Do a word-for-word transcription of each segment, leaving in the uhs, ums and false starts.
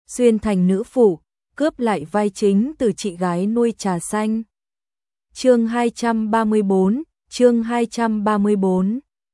xuyên thành nữ phụ, cướp lại vai chính từ chị gái nuôi trà xanh. Chương hai trăm ba mươi bốn, chương hai trăm ba mươi bốn.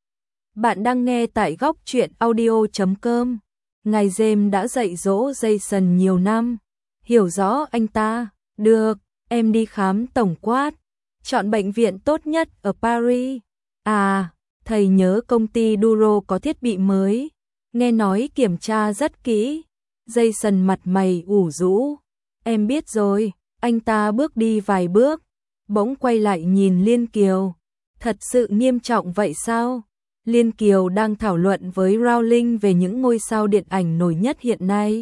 Bạn đang nghe tại góc truyện audio chấm com. Ngài James đã dạy dỗ Jason nhiều năm, hiểu rõ anh ta. Được, em đi khám tổng quát, chọn bệnh viện tốt nhất ở Paris. À, thầy nhớ công ty Duro có thiết bị mới, nghe nói kiểm tra rất kỹ. Jason mặt mày ủ rũ. Em biết rồi. Anh ta bước đi vài bước, bỗng quay lại nhìn Liên Kiều. Thật sự nghiêm trọng vậy sao? Liên Kiều đang thảo luận với Rowling về những ngôi sao điện ảnh nổi nhất hiện nay.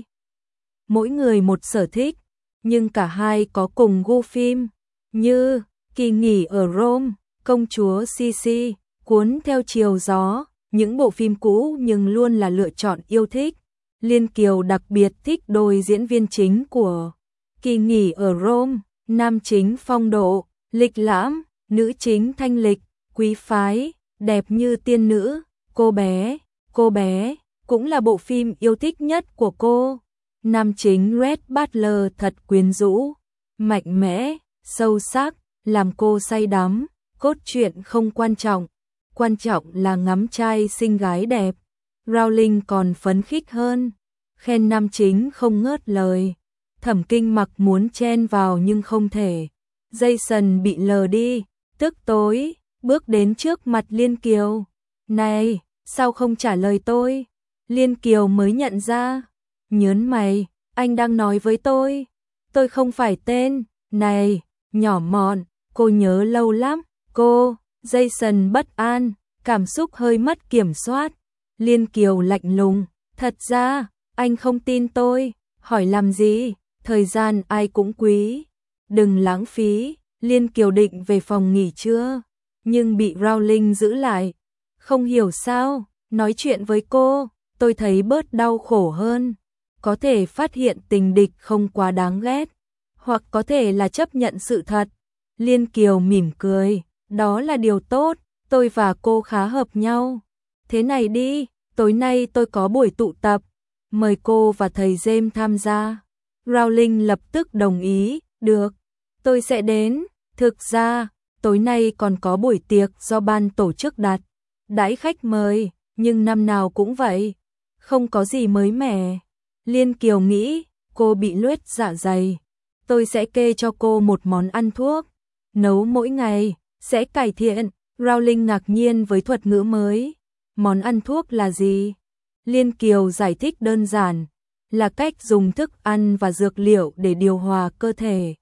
Mỗi người một sở thích, nhưng cả hai có cùng gu phim, như Kỳ nghỉ ở Rome, Công chúa Sisi, Cuốn theo chiều gió, những bộ phim cũ nhưng luôn là lựa chọn yêu thích. Liên Kiều đặc biệt thích đôi diễn viên chính của Kỳ nghỉ ở Rome, nam chính phong độ, lịch lãm, nữ chính thanh lịch, quý phái, đẹp như tiên nữ. Cô bé, cô bé, cũng là bộ phim yêu thích nhất của cô. Nam chính Red Butler thật quyến rũ, mạnh mẽ, sâu sắc, làm cô say đắm. Cốt truyện không quan trọng, quan trọng là ngắm trai xinh gái đẹp. Rowling còn phấn khích hơn, khen nam chính không ngớt lời. Thẩm Kinh Mặc muốn chen vào nhưng không thể. Jason bị lờ đi, tức tối, bước đến trước mặt Liên Kiều. Này, sao không trả lời tôi? Liên Kiều mới nhận ra, nhớn mày, anh đang nói với tôi. Tôi không phải tên, này, nhỏ mọn, cô nhớ lâu lắm, cô. Jason bất an, cảm xúc hơi mất kiểm soát. Liên Kiều lạnh lùng, thật ra, anh không tin tôi, hỏi làm gì, thời gian ai cũng quý. Đừng lãng phí. Liên Kiều định về phòng nghỉ trưa, nhưng bị Rowling giữ lại. Không hiểu sao, nói chuyện với cô, tôi thấy bớt đau khổ hơn. Có thể phát hiện tình địch không quá đáng ghét, hoặc có thể là chấp nhận sự thật. Liên Kiều mỉm cười, đó là điều tốt, tôi và cô khá hợp nhau. Thế này đi, tối nay tôi có buổi tụ tập, mời cô và thầy James tham gia. Rowling lập tức đồng ý, được, tôi sẽ đến. Thực ra, tối nay còn có buổi tiệc do ban tổ chức đặt, đãi khách mời, nhưng năm nào cũng vậy, không có gì mới mẻ. Liên Kiều nghĩ, cô bị loét dạ dày. Tôi sẽ kê cho cô một món ăn thuốc, nấu mỗi ngày, sẽ cải thiện. Rowling ngạc nhiên với thuật ngữ mới. Món ăn thuốc là gì? Liên Kiều giải thích đơn giản, là cách dùng thức ăn và dược liệu để điều hòa cơ thể,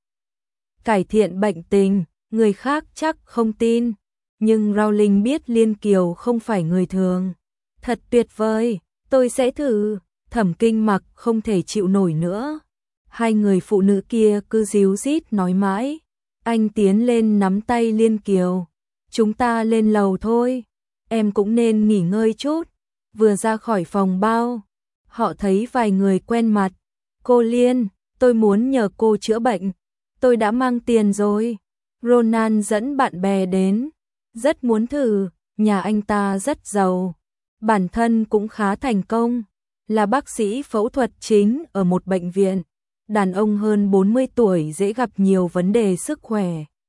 cải thiện bệnh tình. Người khác chắc không tin, nhưng Rowling biết Liên Kiều không phải người thường. Thật tuyệt vời, tôi sẽ thử. Thẩm Kinh Mặc không thể chịu nổi nữa. Hai người phụ nữ kia cứ díu dít nói mãi. Anh tiến lên nắm tay Liên Kiều. Chúng ta lên lầu thôi, em cũng nên nghỉ ngơi chút. Vừa ra khỏi phòng bao, họ thấy vài người quen mặt. Cô Liên, tôi muốn nhờ cô chữa bệnh. Tôi đã mang tiền rồi. Ronan dẫn bạn bè đến, rất muốn thử. Nhà anh ta rất giàu, bản thân cũng khá thành công, là bác sĩ phẫu thuật chính ở một bệnh viện. Đàn ông hơn bốn mươi tuổi dễ gặp nhiều vấn đề sức khỏe.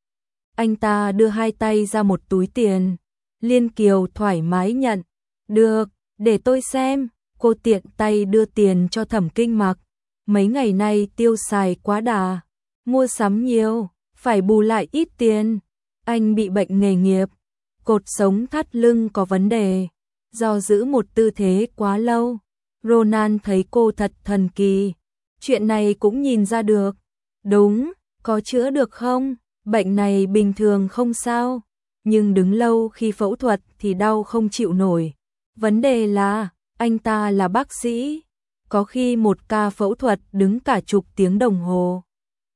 Anh ta đưa hai tay ra một túi tiền. Liên Kiều thoải mái nhận. Được, để tôi xem. Cô tiện tay đưa tiền cho Thẩm Kinh Mặc. Mấy ngày nay tiêu xài quá đà, mua sắm nhiều, phải bù lại ít tiền. Anh bị bệnh nghề nghiệp, cột sống thắt lưng có vấn đề, do giữ một tư thế quá lâu. Ronan thấy cô thật thần kỳ. Chuyện này cũng nhìn ra được. Đúng, có chữa được không? Bệnh này bình thường không sao, nhưng đứng lâu khi phẫu thuật thì đau không chịu nổi. Vấn đề là, anh ta là bác sĩ, có khi một ca phẫu thuật đứng cả chục tiếng đồng hồ.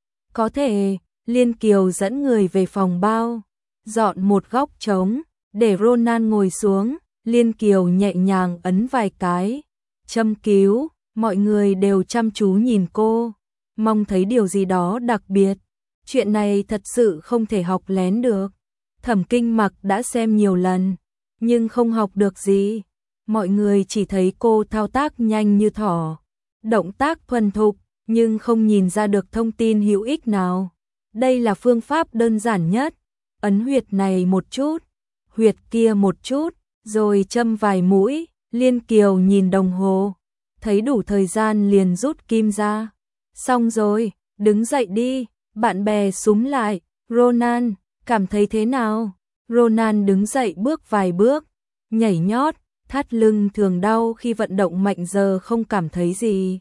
Có thể. Liên Kiều dẫn người về phòng bao, dọn một góc trống, để Ronan ngồi xuống. Liên Kiều nhẹ nhàng ấn vài cái, châm cứu. Mọi người đều chăm chú nhìn cô, mong thấy điều gì đó đặc biệt. Chuyện này thật sự không thể học lén được. Thẩm Kinh Mặc đã xem nhiều lần, nhưng không học được gì. Mọi người chỉ thấy cô thao tác nhanh như thỏ, động tác thuần thục, nhưng không nhìn ra được thông tin hữu ích nào. Đây là phương pháp đơn giản nhất. Ấn huyệt này một chút, huyệt kia một chút, rồi châm vài mũi. Liên Kiều nhìn đồng hồ, thấy đủ thời gian liền rút kim ra. Xong rồi, đứng dậy đi. Bạn bè xúm lại. Ronan, cảm thấy thế nào? Ronan đứng dậy bước vài bước, nhảy nhót, thắt lưng thường đau khi vận động mạnh giờ không cảm thấy gì.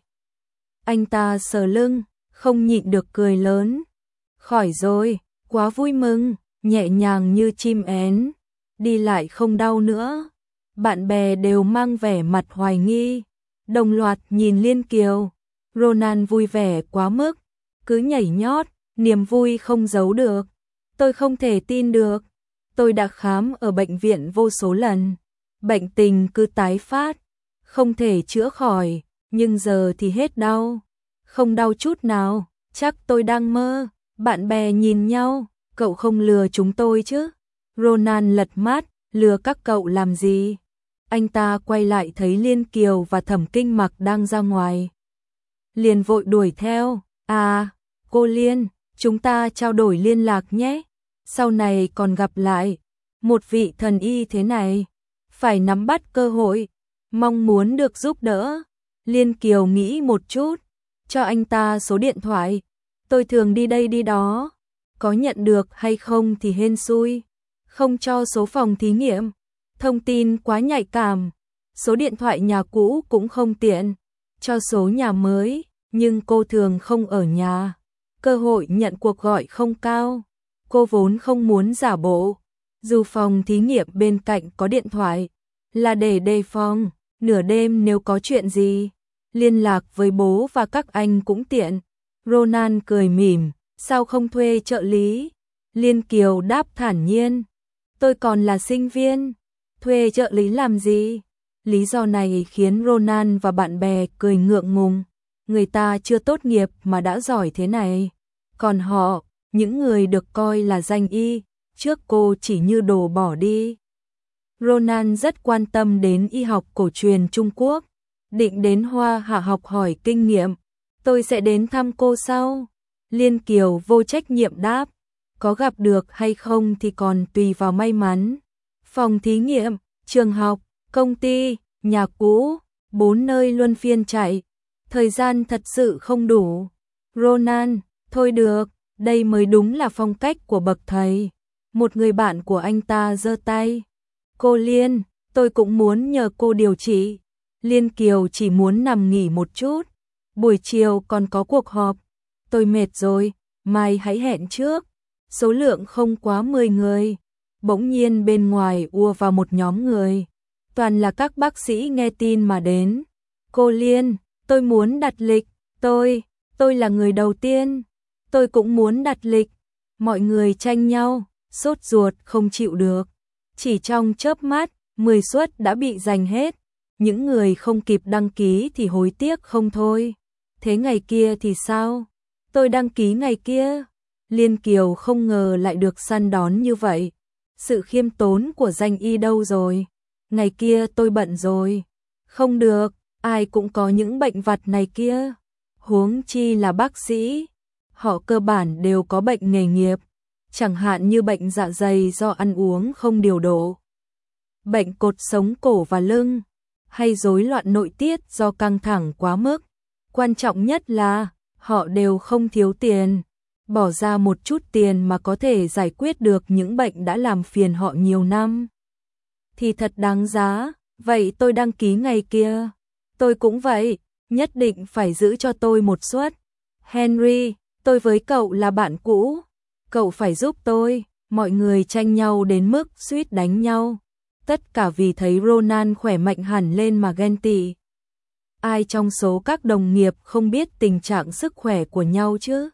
Anh ta sờ lưng, không nhịn được cười lớn. Khỏi rồi, quá vui mừng, nhẹ nhàng như chim én, đi lại không đau nữa. Bạn bè đều mang vẻ mặt hoài nghi, đồng loạt nhìn Liên Kiều. Ronan vui vẻ quá mức, cứ nhảy nhót, niềm vui không giấu được. Tôi không thể tin được, tôi đã khám ở bệnh viện vô số lần, bệnh tình cứ tái phát, không thể chữa khỏi, nhưng giờ thì hết đau, không đau chút nào, chắc tôi đang mơ. Bạn bè nhìn nhau, cậu không lừa chúng tôi chứ? Ronan lật mắt, lừa các cậu làm gì? Anh ta quay lại thấy Liên Kiều và Thẩm Kinh Mặc đang ra ngoài, liền vội đuổi theo. À, cô Liên, chúng ta trao đổi liên lạc nhé, sau này còn gặp lại. Một vị thần y thế này, phải nắm bắt cơ hội, mong muốn được giúp đỡ. Liên Kiều nghĩ một chút, cho anh ta số điện thoại. Tôi thường đi đây đi đó, có nhận được hay không thì hên xui. Không cho số phòng thí nghiệm, thông tin quá nhạy cảm. Số điện thoại nhà cũ cũng không tiện, cho số nhà mới, nhưng cô thường không ở nhà, cơ hội nhận cuộc gọi không cao. Cô vốn không muốn giả bộ, dù phòng thí nghiệm bên cạnh có điện thoại, là để đề phòng, nửa đêm nếu có chuyện gì, liên lạc với bố và các anh cũng tiện. Ronan cười mỉm, sao không thuê trợ lý? Liên Kiều đáp thản nhiên, tôi còn là sinh viên, thuê trợ lý làm gì? Lý do này khiến Ronan và bạn bè cười ngượng ngùng, người ta chưa tốt nghiệp mà đã giỏi thế này, còn họ, những người được coi là danh y, trước cô chỉ như đồ bỏ đi. Ronan rất quan tâm đến y học cổ truyền Trung Quốc, định đến Hoa Hạ học hỏi kinh nghiệm. Tôi sẽ đến thăm cô sau. Liên Kiều vô trách nhiệm đáp, có gặp được hay không thì còn tùy vào may mắn. Phòng thí nghiệm, trường học, công ty, nhà cũ, bốn nơi luân phiên chạy, thời gian thật sự không đủ. Ronan, thôi được, đây mới đúng là phong cách của bậc thầy. Một người bạn của anh ta giơ tay. Cô Liên, tôi cũng muốn nhờ cô điều trị. Liên Kiều chỉ muốn nằm nghỉ một chút, buổi chiều còn có cuộc họp. Tôi mệt rồi, mai hãy hẹn trước. Số lượng không quá mười người. Bỗng nhiên bên ngoài ùa vào một nhóm người, toàn là các bác sĩ nghe tin mà đến. Cô Liên, tôi muốn đặt lịch. Tôi, tôi là người đầu tiên. Tôi cũng muốn đặt lịch. Mọi người tranh nhau, sốt ruột không chịu được. Chỉ trong chớp mắt, mười suất đã bị giành hết. Những người không kịp đăng ký thì hối tiếc không thôi. Thế ngày kia thì sao? Tôi đăng ký ngày kia. Liên Kiều không ngờ lại được săn đón như vậy. Sự khiêm tốn của danh y đâu rồi? Ngày kia tôi bận rồi. Không được, ai cũng có những bệnh vặt này kia. Huống chi là bác sĩ. Họ cơ bản đều có bệnh nghề nghiệp. Chẳng hạn như bệnh dạ dày do ăn uống không điều độ, bệnh cột sống cổ và lưng, hay rối loạn nội tiết do căng thẳng quá mức. Quan trọng nhất là họ đều không thiếu tiền, bỏ ra một chút tiền mà có thể giải quyết được những bệnh đã làm phiền họ nhiều năm. Thì thật đáng giá. Vậy tôi đăng ký ngày kia. Tôi cũng vậy, nhất định phải giữ cho tôi một suất. Henry, tôi với cậu là bạn cũ, cậu phải giúp tôi. Mọi người tranh nhau đến mức suýt đánh nhau. Tất cả vì thấy Ronan khỏe mạnh hẳn lên mà ghen tị. Ai trong số các đồng nghiệp không biết tình trạng sức khỏe của nhau chứ?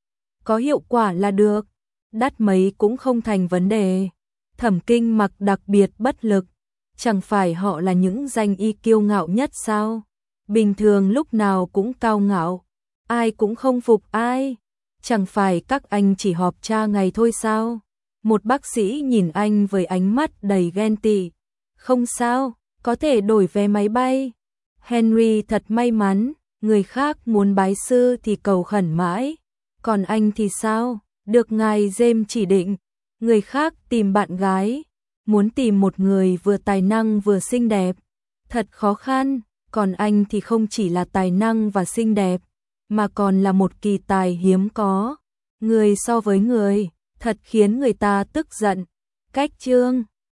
Có hiệu quả là được, đắt mấy cũng không thành vấn đề. Thẩm Kinh Mặc đặc biệt bất lực, chẳng phải họ là những danh y kiêu ngạo nhất sao? Bình thường lúc nào cũng cao ngạo, ai cũng không phục ai. Chẳng phải các anh chỉ họp tra ngày thôi sao? Một bác sĩ nhìn anh với ánh mắt đầy ghen tị. Không sao, có thể đổi vé máy bay. Henry thật may mắn, Người khác muốn bái sư thì cầu khẩn mãi, còn anh thì sao? Được ngài James chỉ định. Người khác tìm bạn gái, muốn tìm một người vừa tài năng vừa xinh đẹp, thật khó khăn, còn anh thì không chỉ là tài năng và xinh đẹp, mà còn là một kỳ tài hiếm có. Người so với người, thật khiến người ta tức giận. Cách chương